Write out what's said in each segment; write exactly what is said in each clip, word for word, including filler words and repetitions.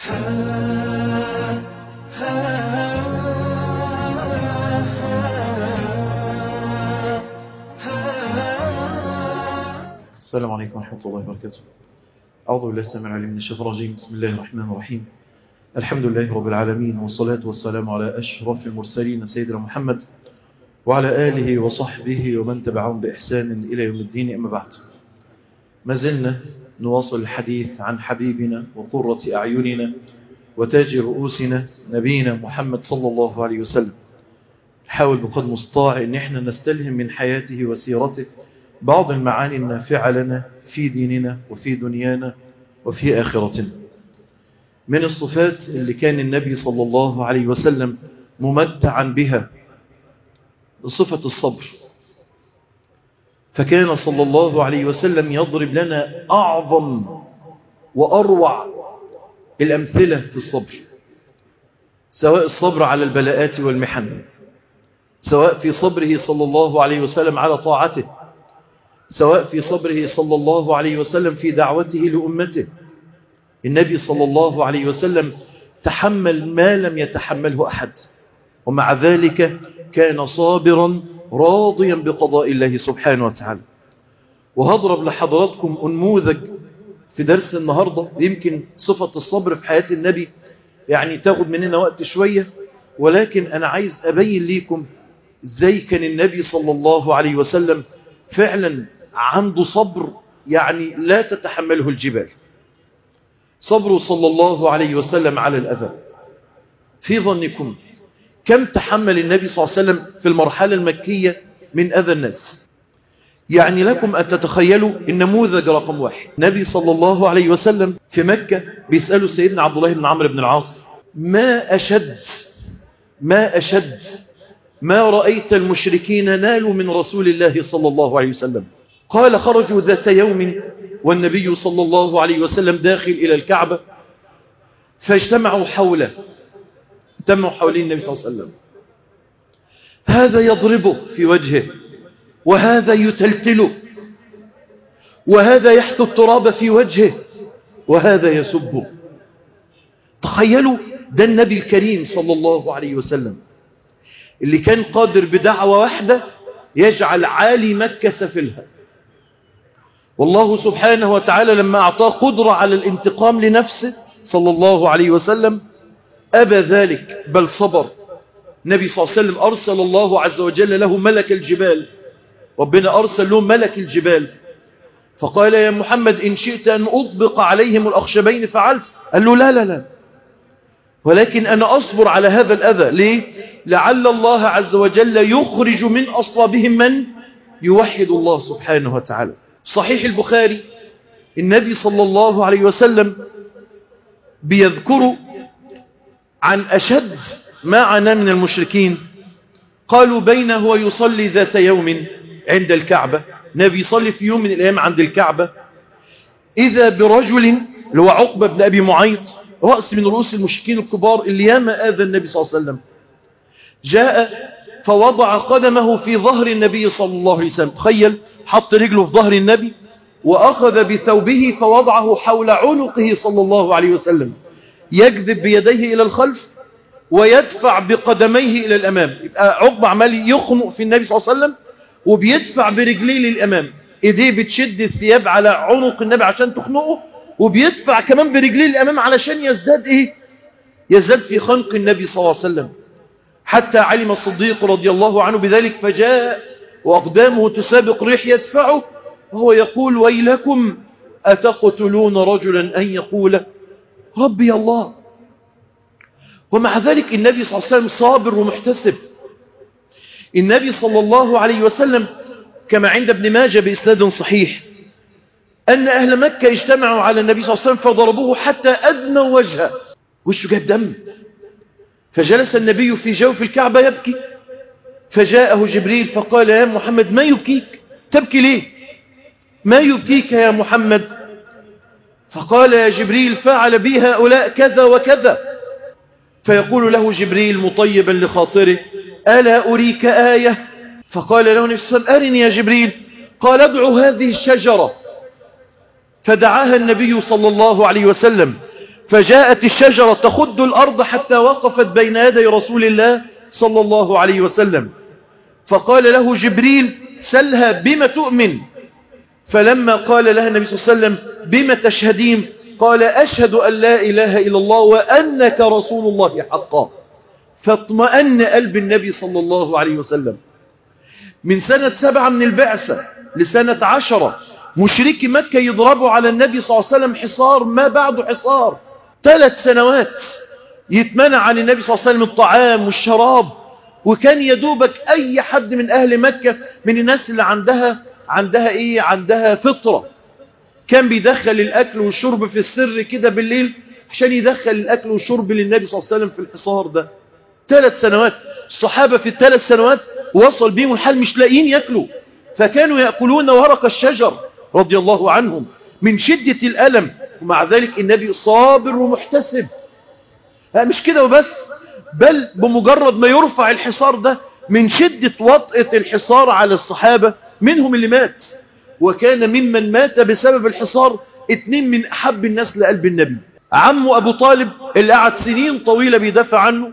السلام عليكم ورحمة الله وبركاته. أعوذ بالله السميع العليم من الشيطان الرجيم. بسم الله الرحمن الرحيم. الحمد لله رب العالمين، والصلاة والسلام على أشرف المرسلين سيدنا محمد وعلى آله وصحبه ومن تبعهم بإحسان إلى يوم الدين. أما بعد، ما زلنا نواصل الحديث عن حبيبنا وقرة أعيننا وتاج رؤوسنا نبينا محمد صلى الله عليه وسلم. نحاول بقدر المستطاع أن احنا نستلهم من حياته وسيرته بعض المعاني النافعة لنا في ديننا وفي دنيانا وفي آخرتنا. من الصفات اللي كان النبي صلى الله عليه وسلم ممتعا بها صفة الصبر، فكان صلى الله عليه وسلم يضرب لنا أعظم وأروع الأمثلة في الصبر، سواء الصبر على البلاءات والمحن، سواء في صبره صلى الله عليه وسلم على طاعته، سواء في صبره صلى الله عليه وسلم في دعوته لأمته. النبي صلى الله عليه وسلم تحمل ما لم يتحمله أحد، ومع ذلك كان صابرا راضيا بقضاء الله سبحانه وتعالى. وهضرب لحضراتكم أنموذج في درس النهاردة، يمكن صفة الصبر في حياة النبي يعني تاخد مننا وقت شوية، ولكن أنا عايز أبين ليكم ازاي كان النبي صلى الله عليه وسلم فعلا عنده صبر يعني لا تتحمله الجبال. صبره صلى الله عليه وسلم على الأذى. في ظنكم كم تحمل النبي صلى الله عليه وسلم في المرحلة المكية من أذى الناس؟ يعني لكم أن تتخيلوا النموذج رقم واحد، النبي صلى الله عليه وسلم في مكة بيسأله سيدنا عبد الله بن عمرو بن العاص: ما أشد ما أشد ما رأيت المشركين نالوا من رسول الله صلى الله عليه وسلم؟ قال: خرجوا ذات يوم والنبي صلى الله عليه وسلم داخل إلى الكعبة، فاجتمعوا حوله، اجتمعوا حوالين النبي صلى الله عليه وسلم، هذا يضربه في وجهه، وهذا يتلتله، وهذا يحث التراب في وجهه، وهذا يسبه. تخيلوا، ده النبي الكريم صلى الله عليه وسلم اللي كان قادر بدعوة واحدة يجعل عالي مكة سفلها. والله سبحانه وتعالى لما أعطاه قدرة على الانتقام لنفسه صلى الله عليه وسلم أبى ذلك، بل صبر. النبي صلى الله عليه وسلم أرسل الله عز وجل له ملك الجبال، ربنا أرسل له ملك الجبال، فقال: يا محمد إن شئت أن أطبق عليهم الأخشبين فعلت. قال له: لا لا لا، ولكن أنا أصبر على هذا الأذى. ليه؟ لعل الله عز وجل يخرج من أصلابهم من يوحد الله سبحانه وتعالى. صحيح البخاري النبي صلى الله عليه وسلم بيذكر عن أشد ما عانى من المشركين. قالوا: بينه هو يصلي ذات يوم عند الكعبة، نبي يصلي في يوم من الأيام عند الكعبة، إذا برجل اللي هو عقبة بن أبي معيط، رأس من رؤوس المشركين الكبار اللي ياما آذى النبي صلى الله عليه وسلم، جاء فوضع قدمه في ظهر النبي صلى الله عليه وسلم. تخيل، حط رجله في ظهر النبي وأخذ بثوبه فوضعه حول عنقه صلى الله عليه وسلم، يجذب بيديه إلى الخلف ويدفع بقدميه إلى الأمام. يبقى عقبة عمال يخنق في النبي صلى الله عليه وسلم وبيدفع برجليه للأمام، إيديه بتشد الثياب على عنق النبي عشان تخنقه، وبيدفع كمان برجليه للأمام علشان يزداد إيه؟ يزداد في خنق النبي صلى الله عليه وسلم، حتى علم الصديق رضي الله عنه بذلك، فجاء وأقدامه تسابق ريح يدفعه وهو يقول: ويلكم أتقتلون رجلا أن يقول ربي الله. ومع ذلك النبي صلى الله عليه وسلم صابر ومحتسب. النبي صلى الله عليه وسلم كما عند ابن ماجه بإسناد صحيح أن أهل مكة اجتمعوا على النبي صلى الله عليه وسلم فضربوه حتى أدموا وجهه، وشه جاب دم، فجلس النبي في جوف الكعبة يبكي، فجاءه جبريل فقال: يا محمد ما يبكيك؟ تبكي ليه؟ ما يبكيك يا محمد؟ فقال: يا جبريل فعل بي هؤلاء كذا وكذا. فيقول له جبريل مطيبا لخاطره: ألا أريك آية؟ فقال له النبي صلى الله عليه وسلم: أرني يا جبريل. قال: ادعو هذه الشجرة. فدعاها النبي صلى الله عليه وسلم، فجاءت الشجرة تخد الأرض حتى وقفت بين يدي رسول الله صلى الله عليه وسلم، فقال له جبريل سلها بما تؤمن. فلما قال لها النبي صلى الله عليه وسلم بما تشهدين، قال أشهد أن لا إله إلا الله وأنك رسول الله حقا. فاطمأن قلب النبي صلى الله عليه وسلم. من سنة سبعة من البعثة لسنة عشرة مشركي مكة يضربوا على النبي صلى الله عليه وسلم حصار ما بعد حصار، ثلاث سنوات يتمنع عن النبي صلى الله عليه وسلم الطعام والشراب، وكان يدوبك أي حد من أهل مكة من الناس اللي عندها عندها إيه عندها فطرة كان بيدخل الأكل والشرب في السر كده بالليل عشان يدخل الأكل والشرب للنبي صلى الله عليه وسلم في الحصار ده. ثلاث سنوات الصحابة في الثلاث سنوات وصل بهم الحال مش لاقيين يأكلوا، فكانوا يأكلون ورق الشجر رضي الله عنهم من شدة الألم، ومع ذلك النبي صابر ومحتسب. مش كده وبس، بل بمجرد ما يرفع الحصار ده من شدة وطئة الحصار على الصحابة منهم اللي مات، وكان ممن مات بسبب الحصار اتنين من أحب الناس لقلب النبي، عمه أبو طالب اللي قعد سنين طويلة بيدافع عنه،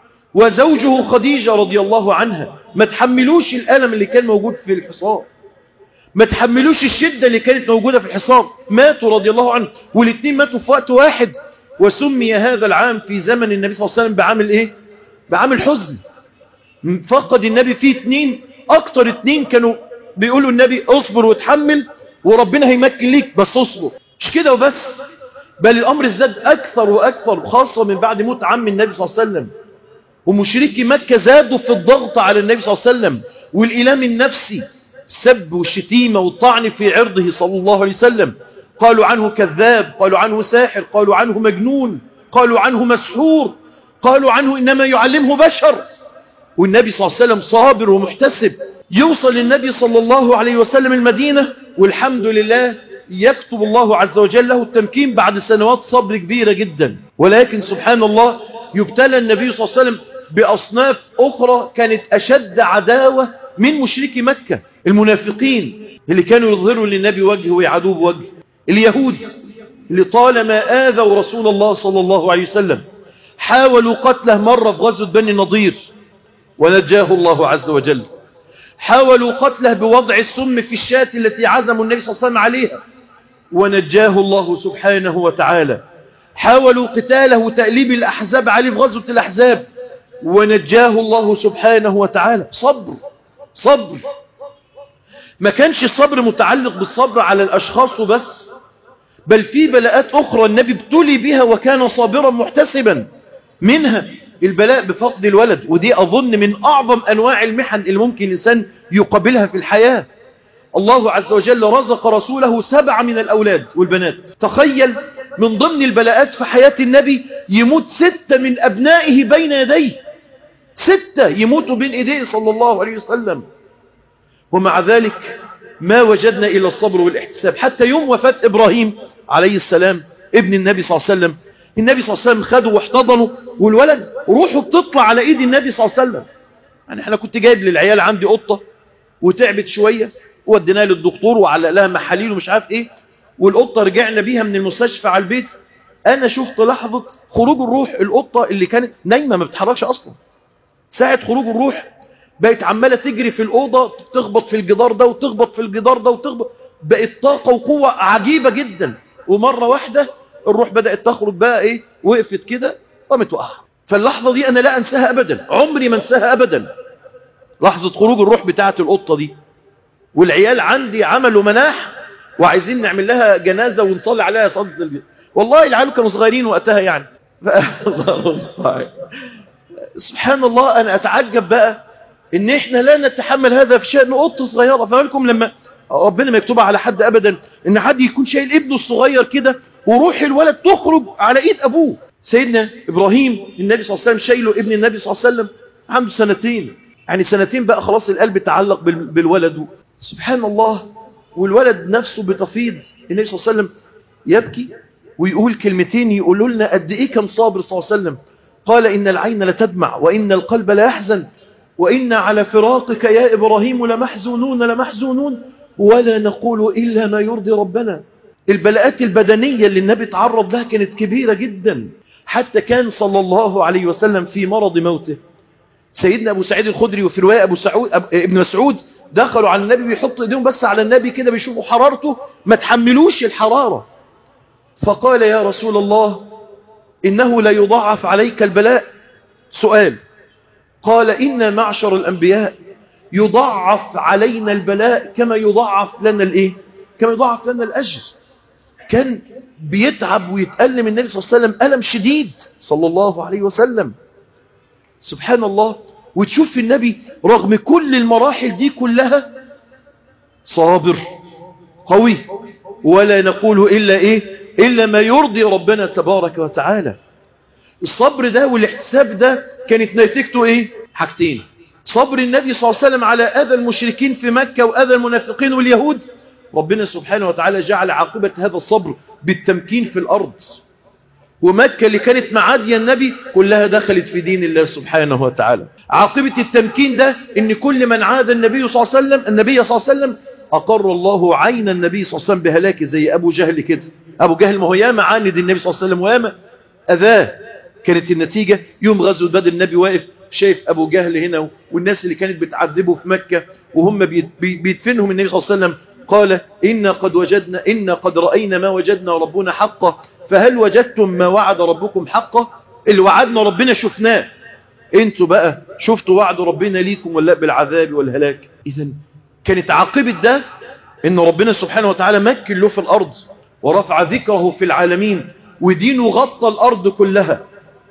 وزوجه خديجة رضي الله عنها. ما تحملوش الألم اللي كان موجود في الحصار، ما تحملوش الشدة اللي كانت موجودة في الحصار، ماتوا رضي الله عنه، والاثنين ماتوا في وقت واحد. وسمي هذا العام في زمن النبي صلى الله عليه وسلم بعام الايه؟ بعام الحزن. فقد النبي فيه اثنين، اكتر اثنين كانوا بيقولوا النبي اصبر وتحمل وربنا هيمكن ليك، بس اصبر. مش كده وبس، بل الامر ازداد اكثر واكثر، خاصة من بعد موت عم النبي صلى الله عليه وسلم. ومشركي مكة زادوا في الضغط على النبي صلى الله عليه وسلم والإيلام النفسي، السب والشتيمة والطعن في عرضه صلى الله عليه وسلم. قالوا عنه كذاب، قالوا عنه ساحر، قالوا عنه مجنون، قالوا عنه مسحور، قالوا عنه إنما يعلمه بشر. والنبي صلى الله عليه وسلم صابر ومحتسب. يوصل النبي صلى الله عليه وسلم المدينة، والحمد لله يكتب الله عز وجل له التمكين بعد سنوات صبر كبيرة جدا. ولكن سبحان الله يبتلى النبي صلى الله عليه وسلم بأصناف أخرى كانت أشد عداوة من مشركي مكة، المنافقين اللي كانوا يظهروا للنبي وجه ويعادوه بوجه، اليهود اللي طالما آذوا رسول الله صلى الله عليه وسلم، حاولوا قتله مرة في غزوة بني النضير ونجاه الله عز وجل، حاولوا قتله بوضع السم في الشاة التي عزموا النبي صلى الله عليه وسلم عليها ونجاه الله سبحانه وتعالى، حاولوا قتاله وتأليب الأحزاب عليه في غزوة الأحزاب ونجاه الله سبحانه وتعالى. صبر صبر. ما كانش الصبر متعلق بالصبر على الأشخاص بس، بل في بلاءات أخرى النبي ابتلي بها وكان صابرا محتسبا، منها البلاء بفقد الولد، ودي أظن من أعظم أنواع المحن اللي ممكن الإنسان يقابلها في الحياة. الله عز وجل رزق رسوله سبعة من الأولاد والبنات. تخيل من ضمن البلاءات في حياة النبي يموت ستة من أبنائه بين يديه، ستة يموتوا بين يديه صلى الله عليه وسلم، ومع ذلك ما وجدنا إلا الصبر والاحتساب. حتى يوم وفاة إبراهيم عليه السلام ابن النبي صلى الله عليه وسلم، النبي صلى الله عليه وسلم خده واحتضنه، والولد روحه بتطلع على ايد النبي صلى الله عليه وسلم. يعني احنا كنت جايب للعيال عندي قطة وتعبت شوية وديناها للدكتور وعلق لها محاليل ومش عارف ايه، والقطة رجعنا بيها من المستشفى على البيت، انا شفت لحظة خروج الروح. القطة اللي كانت نايمة ما بتحركش اصلا، ساعة خروج الروح بقت عمالة تجري في الأوضة، تخبط في الجدار ده وتخبط في الجدار ده وتخبط، بقت طاقة وقوة عجيبة جدا. ومرة واحدة الروح بدأت تخرج بقى ايه، وقفت كده قامت وقع. فاللحظة دي انا لا انساها ابدا، عمري ما انساها ابدا، لحظة خروج الروح بتاعة القطة دي. والعيال عندي عملوا مناح وعايزين نعمل لها جنازة ونصلي عليها صلاة الجنازة. والله العيال كانوا صغيرين وقتها يعني. سبحان الله، انا اتعجب بقى ان احنا لا نتحمل هذا في شأن قطة صغيرة. فمالكم لما ربنا ما يكتبها على حد ابدا ان حد يكون شايل ابنه الصغير كده وروح الولد تخرج على ايد ابوه. سيدنا ابراهيم النبي صلى الله عليه وسلم شايله ابن النبي صلى الله عليه وسلم عنده سنتين، يعني سنتين بقى خلاص القلب تعلق بالولد. سبحان الله، والولد نفسه بتفيض. النبي صلى الله عليه وسلم يبكي ويقول كلمتين يقولوا لنا قد ايه كان صابر صلى الله عليه وسلم. قال إن العين لتدمع وإن القلب لا يحزن وإن على فراقك يا إبراهيم لمحزونون لمحزونون ولا نقول إلا ما يرضي ربنا. البلاءات البدنية اللي النبي تعرض لها كانت كبيرة جدا، حتى كان صلى الله عليه وسلم في مرض موته سيدنا أبو سعيد الخدري، وفي رواية أبو سعود أب... ابن مسعود دخلوا على النبي بيحطوا ايديهم بس على النبي كده بيشوفوا حرارته، ما تحملوش الحرارة، فقال يا رسول الله إنه لا يضاعف عليك البلاء. سؤال، قال إن معشر الأنبياء يضاعف علينا البلاء كما يضاعف لنا الإيه؟ كما يضاعف لنا الأجر. كان بيتعب ويتألم النبي صلى الله عليه وسلم ألم شديد صلى الله عليه وسلم. سبحان الله. وتشوف النبي رغم كل المراحل دي كلها صابر قوي، ولا نقول إلا إيه إلا ما يرضي ربنا تبارك وتعالى. الصبر ده والاحتساب ده كانت نتيجته إيه؟ حاجتين: صبر النبي صلى الله عليه وسلم على أذى المشركين في مكة وأذى المنافقين واليهود، ربنا سبحانه وتعالى جعل عاقبة هذا الصبر بالتمكين في الأرض، ومكة اللي كانت معادية النبي كلها دخلت في دين الله سبحانه وتعالى. عاقبة التمكين ده إن كل من عاد النبي صلى الله عليه وسلم النبي صلى الله عليه وسلم أقر الله عين النبي صلى الله عليه وسلم بهلاك، زي أبو جهل كده. أبو جهل ما هو ياما عاند النبي صلى الله عليه وسلم وياما أذاه، كانت النتيجة يوم غزوة بدر النبي واقف شايف أبو جهل هنا والناس اللي كانت بتعذبه في مكة وهم بيدفنهم النبي صلى الله عليه وسلم، قال إنا قد وجدنا إنا قد رأينا ما وجدنا ربنا حقا فهل وجدتم ما وعد ربكم حقا؟ اللي وعدنا ربنا شفناه، انتوا بقى شفتوا وعد ربنا ليكم ولا بالعذاب والهلاك؟ إذن كانت عاقبة ده إن ربنا سبحانه وتعالى مكن له في الأرض ورفع ذكره في العالمين ودينه غطى الأرض كلها.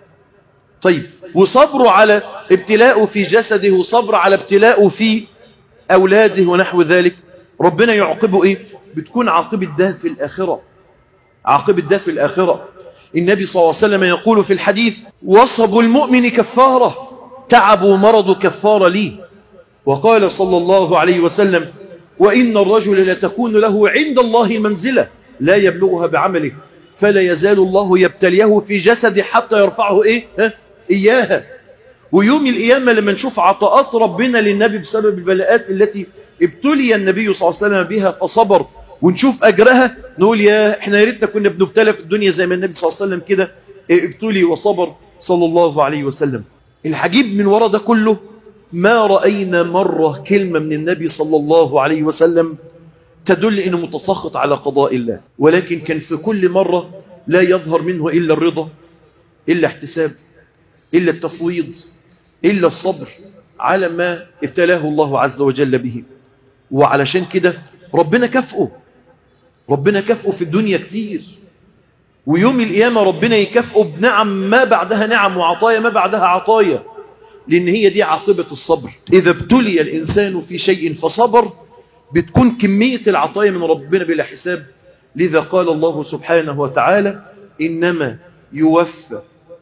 طيب، وصبره على ابتلاءه في جسده وصبر على ابتلاءه في أولاده ونحو ذلك، ربنا يعاقبه إيه؟ بتكون عاقبة ده في الآخرة. عاقبة ده في الآخرة. النبي صلى الله عليه وسلم يقول في الحديث: وصب المؤمن كفارة، تعب ومرض كفارة لي. وقال صلى الله عليه وسلم: وإن الرجل لتكون له عند الله منزلة لا يبلغها بعمله فلا يزال الله يبتليه في جسده حتى يرفعه إيه؟ ها؟ إياها. ويوم القيامة لما نشوف عطاءات ربنا للنبي بسبب البلاءات التي ابتلي النبي صلى الله عليه وسلم بها فصبر، ونشوف أجرها نقول يا إحنا يا ريتنا كنا بنبتلى في الدنيا زي ما النبي صلى الله عليه وسلم كده ابتلي وصبر صلى الله عليه وسلم. الحجيب من وراء ده كله ما رأينا مرة كلمة من النبي صلى الله عليه وسلم تدل إنه متسخط على قضاء الله، ولكن كان في كل مرة لا يظهر منه إلا الرضا، إلا احتساب، إلا التفويض، إلا الصبر على ما ابتلاه الله عز وجل به. وعلشان كده ربنا كافئه، ربنا كافئه في الدنيا كتير، ويوم القيامة ربنا يكافئه بنعم ما بعدها نعم وعطايا ما بعدها عطايا، لأن هي دي عاقبة الصبر. إذا ابتلي الإنسان في شيء فصبر بتكون كمية العطايا من ربنا بلا حساب. لذا قال الله سبحانه وتعالى: إنما يوفى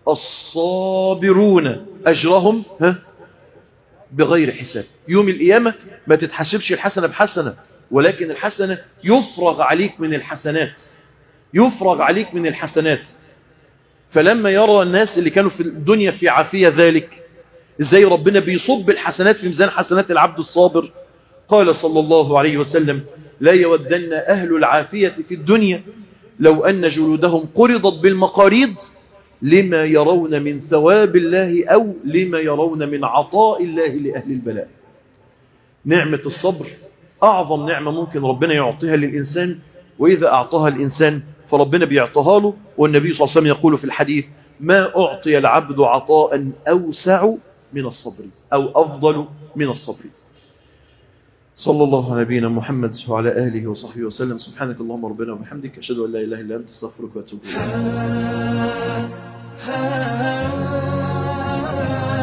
الصابرون أجرهم ها بغير حساب. يوم القيامة ما تتحسبش الحسنة بحسنة، ولكن الحسنة يفرغ عليك من الحسنات، يفرغ عليك من الحسنات. فلما يرى الناس اللي كانوا في الدنيا في عافية ذلك ازاي ربنا بيصب الحسنات في ميزان حسنات العبد الصابر، قال صلى الله عليه وسلم: لا يودن أهل العافية في الدنيا لو أن جلودهم قرضت بالمقاريض لما يرون من ثواب الله أو لما يرون من عطاء الله لأهل البلاء. نعمة الصبر أعظم نعمة ممكن ربنا يعطيها للإنسان، وإذا أعطاها الإنسان فربنا بيعطيها له. والنبي صلى الله عليه وسلم يقول في الحديث: ما أعطي العبد عطاء أوسع من الصبر أو أفضل من الصبر. صلى الله على نبينا محمد وعلى آله وصحبه وسلم. سبحانك اللهم ربنا وبحمدك، أشهد أن لا إله إلا أنت، استغفرك وأتوب إليك.